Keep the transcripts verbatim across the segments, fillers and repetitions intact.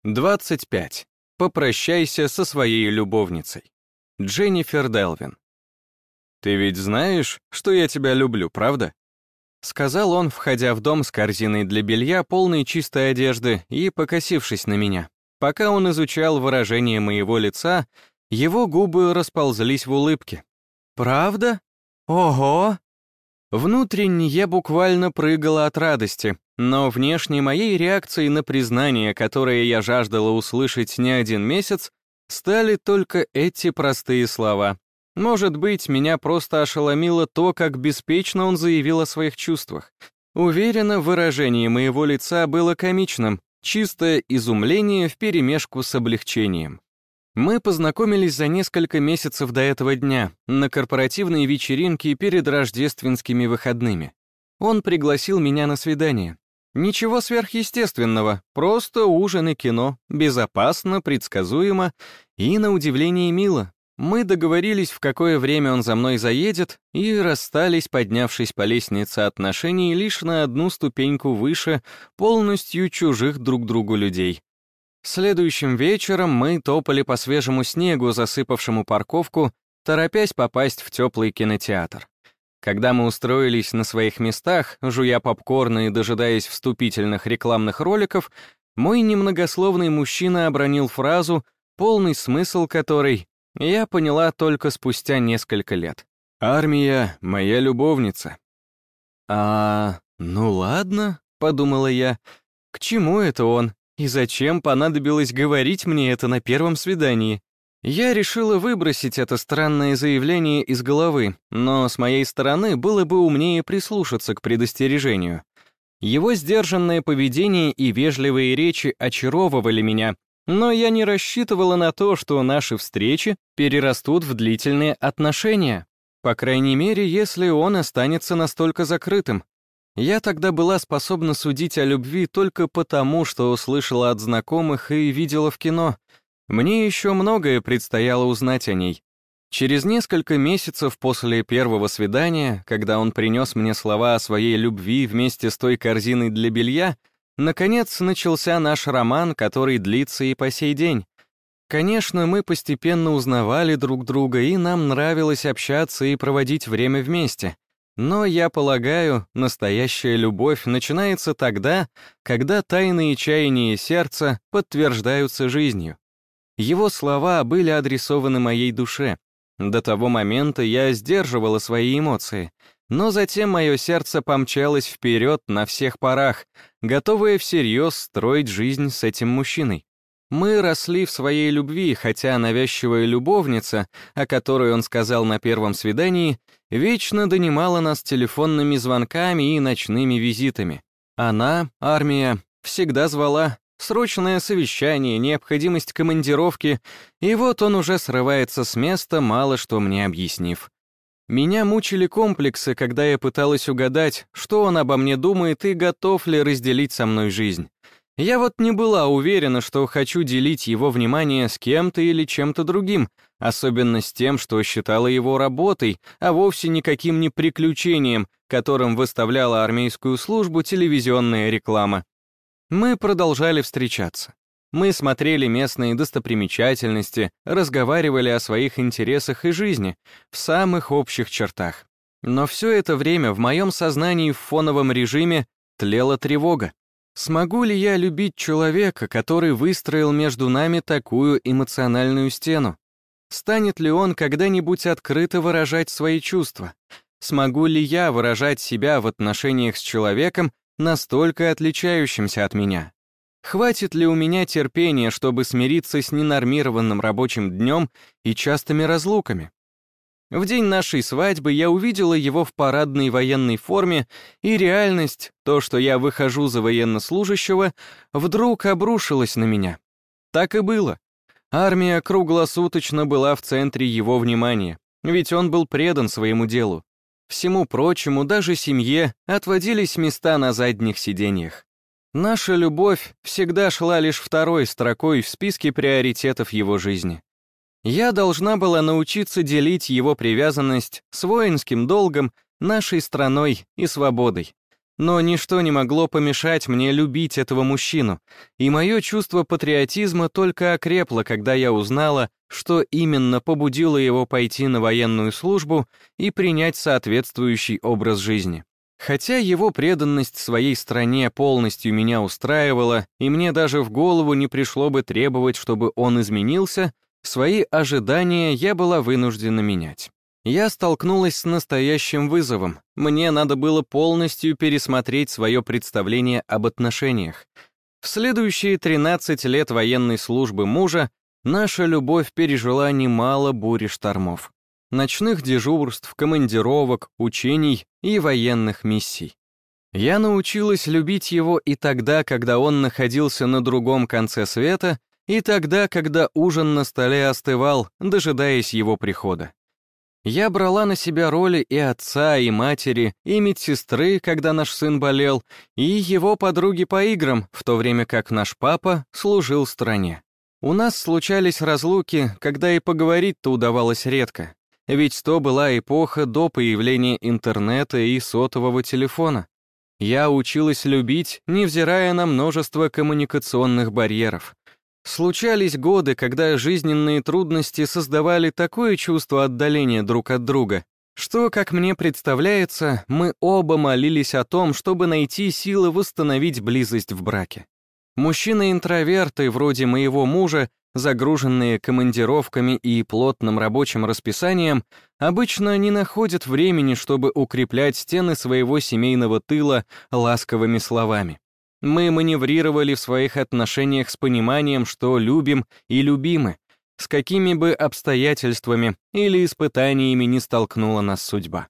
двадцать пять. Попрощайся со своей любовницей. Дженнифер Делвин. «Ты ведь знаешь, что я тебя люблю, правда?» Сказал он, входя в дом с корзиной для белья, полной чистой одежды, и покосившись на меня. Пока он изучал выражение моего лица, его губы расползлись в улыбке. «Правда? Ого!» Внутренне я буквально прыгала от радости, но внешне моей реакцией на признание, которое я жаждала услышать не один месяц, стали только эти простые слова. Может быть, меня просто ошеломило то, как беспечно он заявил о своих чувствах. Уверена, выражение моего лица было комичным, чистое изумление вперемешку с облегчением. Мы познакомились за несколько месяцев до этого дня, на корпоративной вечеринке перед рождественскими выходными. Он пригласил меня на свидание. Ничего сверхъестественного, просто ужин и кино, безопасно, предсказуемо и, на удивление, мило. Мы договорились, в какое время он за мной заедет, и расстались, поднявшись по лестнице отношений лишь на одну ступеньку выше полностью чужих друг другу людей. Следующим вечером мы топали по свежему снегу, засыпавшему парковку, торопясь попасть в теплый кинотеатр. Когда мы устроились на своих местах, жуя попкорн и дожидаясь вступительных рекламных роликов, мой немногословный мужчина обронил фразу, полный смысл которой я поняла только спустя несколько лет. «Армия — моя любовница». «А, ну ладно», — подумала я, — «к чему это он? И зачем понадобилось говорить мне это на первом свидании?» Я решила выбросить это странное заявление из головы, но с моей стороны было бы умнее прислушаться к предостережению. Его сдержанное поведение и вежливые речи очаровывали меня, но я не рассчитывала на то, что наши встречи перерастут в длительные отношения, по крайней мере, если он останется настолько закрытым. Я тогда была способна судить о любви только потому, что услышала от знакомых и видела в кино. Мне еще многое предстояло узнать о ней. Через несколько месяцев после первого свидания, когда он принес мне слова о своей любви вместе с той корзиной для белья, наконец начался наш роман, который длится и по сей день. Конечно, мы постепенно узнавали друг друга, и нам нравилось общаться и проводить время вместе. Но, я полагаю, настоящая любовь начинается тогда, когда тайные чаяния сердца подтверждаются жизнью. Его слова были адресованы моей душе. До того момента я сдерживала свои эмоции, но затем мое сердце помчалось вперед на всех парах, готовое всерьез строить жизнь с этим мужчиной. Мы росли в своей любви, хотя навязчивая любовница, о которой он сказал на первом свидании, вечно донимала нас телефонными звонками и ночными визитами. Она, армия, всегда звала. Срочное совещание, необходимость командировки, и вот он уже срывается с места, мало что мне объяснив. Меня мучили комплексы, когда я пыталась угадать, что он обо мне думает и готов ли разделить со мной жизнь. Я вот не была уверена, что хочу делить его внимание с кем-то или чем-то другим, особенно с тем, что считала его работой, а вовсе никаким не приключением, которым выставляла армейскую службу телевизионная реклама. Мы продолжали встречаться. Мы смотрели местные достопримечательности, разговаривали о своих интересах и жизни в самых общих чертах. Но все это время в моем сознании в фоновом режиме тлела тревога. Смогу ли я любить человека, который выстроил между нами такую эмоциональную стену? Станет ли он когда-нибудь открыто выражать свои чувства? Смогу ли я выражать себя в отношениях с человеком, настолько отличающимся от меня? Хватит ли у меня терпения, чтобы смириться с ненормированным рабочим днем и частыми разлуками? В день нашей свадьбы я увидела его в парадной военной форме, и реальность, то, что я выхожу за военнослужащего, вдруг обрушилась на меня. Так и было. Армия круглосуточно была в центре его внимания, ведь он был предан своему делу. Всему прочему, даже семье отводились места на задних сиденьях. Наша любовь всегда шла лишь второй строкой в списке приоритетов его жизни. Я должна была научиться делить его привязанность с воинским долгом, нашей страной и свободой. Но ничто не могло помешать мне любить этого мужчину, и мое чувство патриотизма только окрепло, когда я узнала, что именно побудило его пойти на военную службу и принять соответствующий образ жизни. Хотя его преданность своей стране полностью меня устраивала, и мне даже в голову не пришло бы требовать, чтобы он изменился, свои ожидания я была вынуждена менять. Я столкнулась с настоящим вызовом. Мне надо было полностью пересмотреть свое представление об отношениях. В следующие тринадцать лет военной службы мужа наша любовь пережила немало бурь и штормов. Ночных дежурств, командировок, учений и военных миссий. Я научилась любить его и тогда, когда он находился на другом конце света, и тогда, когда ужин на столе остывал, дожидаясь его прихода. Я брала на себя роли и отца, и матери, и медсестры, когда наш сын болел, и его подруги по играм, в то время как наш папа служил стране. У нас случались разлуки, когда и поговорить-то удавалось редко. Ведь то была эпоха до появления интернета и сотового телефона. Я училась любить, невзирая на множество коммуникационных барьеров. Случались годы, когда жизненные трудности создавали такое чувство отдаления друг от друга, что, как мне представляется, мы оба молились о том, чтобы найти силы восстановить близость в браке. Мужчины-интроверты, вроде моего мужа, загруженные командировками и плотным рабочим расписанием, обычно не находят времени, чтобы укреплять стены своего семейного тыла ласковыми словами. Мы маневрировали в своих отношениях с пониманием, что любим и любимы, с какими бы обстоятельствами или испытаниями ни столкнула нас судьба.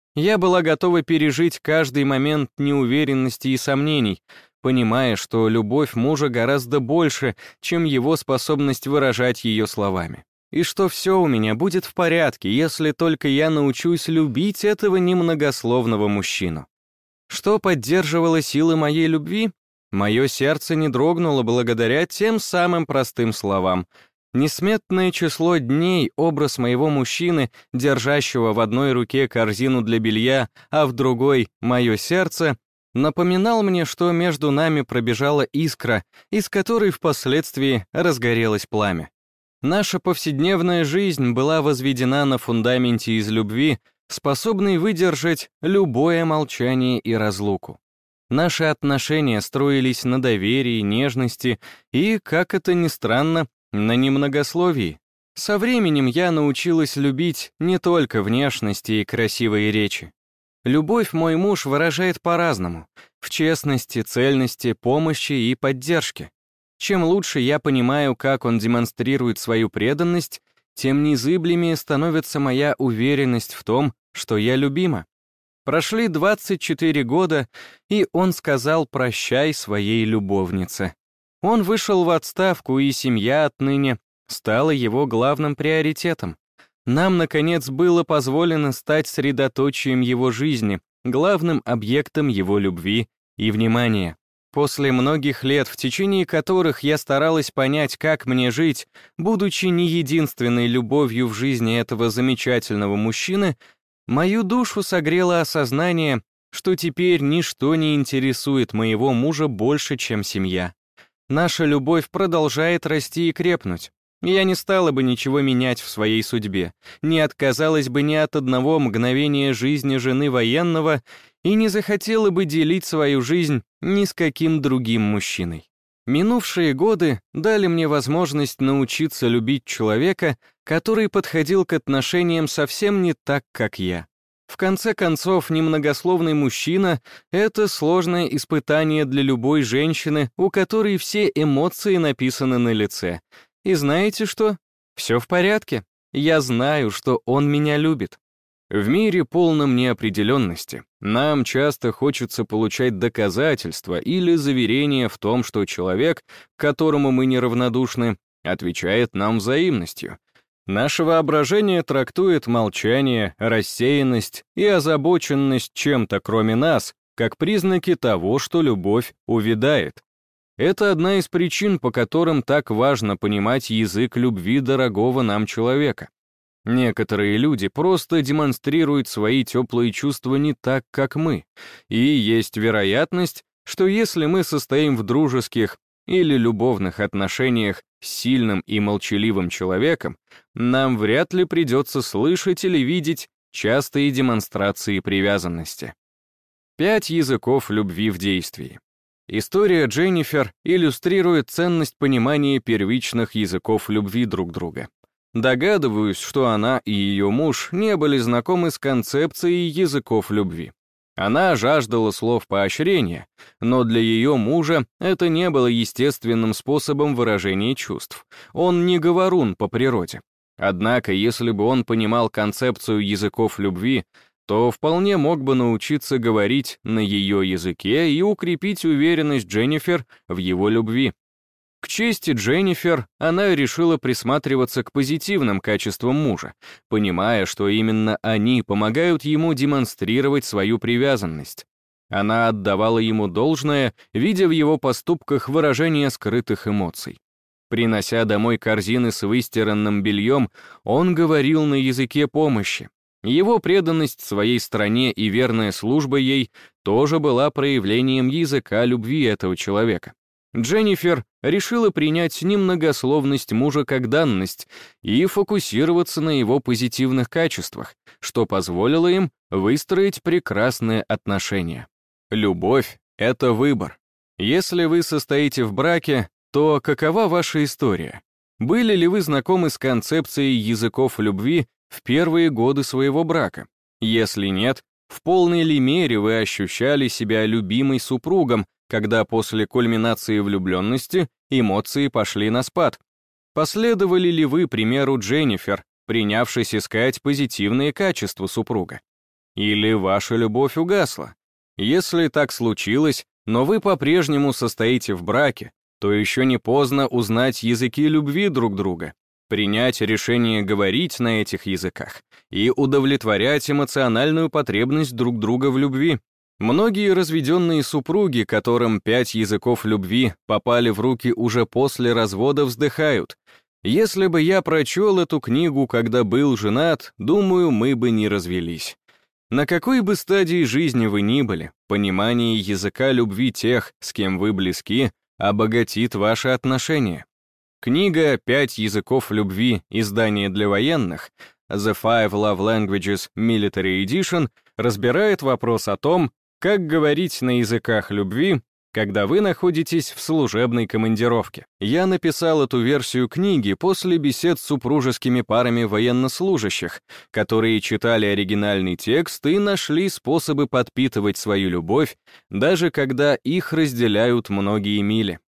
Я была готова пережить каждый момент неуверенности и сомнений, понимая, что любовь мужа гораздо больше, чем его способность выражать ее словами. И что все у меня будет в порядке, если только я научусь любить этого немногословного мужчину. Что поддерживало силы моей любви? Мое сердце не дрогнуло благодаря тем самым простым словам. Несметное число дней образ моего мужчины, держащего в одной руке корзину для белья, а в другой — мое сердце, напоминал мне, что между нами пробежала искра, из которой впоследствии разгорелось пламя. Наша повседневная жизнь была возведена на фундаменте из любви, способной выдержать любое молчание и разлуку. Наши отношения строились на доверии, нежности и, как это ни странно, на немногословии. Со временем я научилась любить не только внешности и красивые речи. Любовь мой муж выражает по-разному, в честности, цельности, помощи и поддержке. Чем лучше я понимаю, как он демонстрирует свою преданность, тем незыблемее становится моя уверенность в том, что я любима. Прошли двадцать четыре года, и он сказал «прощай» своей любовнице. Он вышел в отставку, и семья отныне стала его главным приоритетом. Нам, наконец, было позволено стать средоточием его жизни, главным объектом его любви и внимания. После многих лет, в течение которых я старалась понять, как мне жить, будучи не единственной любовью в жизни этого замечательного мужчины, мою душу согрело осознание, что теперь ничто не интересует моего мужа больше, чем семья. Наша любовь продолжает расти и крепнуть. Я не стала бы ничего менять в своей судьбе, не отказалась бы ни от одного мгновения жизни жены военного и не захотела бы делить свою жизнь ни с каким другим мужчиной. Минувшие годы дали мне возможность научиться любить человека, который подходил к отношениям совсем не так, как я. В конце концов, немногословный мужчина — это сложное испытание для любой женщины, у которой все эмоции написаны на лице. И знаете что? Все в порядке. Я знаю, что он меня любит. В мире, полном неопределенности, нам часто хочется получать доказательства или заверения в том, что человек, к которому мы неравнодушны, отвечает нам взаимностью. Наше воображение трактует молчание, рассеянность и озабоченность чем-то кроме нас, как признаки того, что любовь увядает. Это одна из причин, по которым так важно понимать язык любви дорогого нам человека. Некоторые люди просто демонстрируют свои теплые чувства не так, как мы, и есть вероятность, что если мы состоим в дружеских или любовных отношениях с сильным и молчаливым человеком, нам вряд ли придется слышать или видеть частые демонстрации привязанности. Пять языков любви в действии. История Дженнифер иллюстрирует ценность понимания первичных языков любви друг друга. Догадываюсь, что она и ее муж не были знакомы с концепцией языков любви. Она жаждала слов поощрения, но для ее мужа это не было естественным способом выражения чувств. Он не говорун по природе. Однако, если бы он понимал концепцию языков любви, то вполне мог бы научиться говорить на ее языке и укрепить уверенность Дженнифер в его любви. К чести Дженнифер, она решила присматриваться к позитивным качествам мужа, понимая, что именно они помогают ему демонстрировать свою привязанность. Она отдавала ему должное, видя в его поступках выражение скрытых эмоций. Принося домой корзины с выстиранным бельем, он говорил на языке помощи. Его преданность своей стране и верная служба ей тоже была проявлением языка любви этого человека. Дженнифер решила принять немногословность мужа как данность и фокусироваться на его позитивных качествах, что позволило им выстроить прекрасные отношения. Любовь — это выбор. Если вы состоите в браке, то какова ваша история? Были ли вы знакомы с концепцией языков любви в первые годы своего брака? Если нет, в полной ли мере вы ощущали себя любимой супругом, когда после кульминации влюбленности эмоции пошли на спад? Последовали ли вы примеру Дженнифер, принявшись искать позитивные качества супруга? Или ваша любовь угасла? Если так случилось, но вы по-прежнему состоите в браке, то еще не поздно узнать языки любви друг друга, принять решение говорить на этих языках и удовлетворять эмоциональную потребность друг друга в любви. Многие разведенные супруги, которым пять языков любви попали в руки уже после развода, вздыхают. Если бы я прочел эту книгу, когда был женат, думаю, мы бы не развелись. На какой бы стадии жизни вы ни были, понимание языка любви тех, с кем вы близки, обогатит ваши отношения. Книга «Пять языков любви. Издание для военных» The Five Love Languages Military Edition разбирает вопрос о том, как говорить на языках любви, когда вы находитесь в служебной командировке. Я написал эту версию книги после бесед с супружескими парами военнослужащих, которые читали оригинальный текст и нашли способы подпитывать свою любовь, даже когда их разделяют многие мили.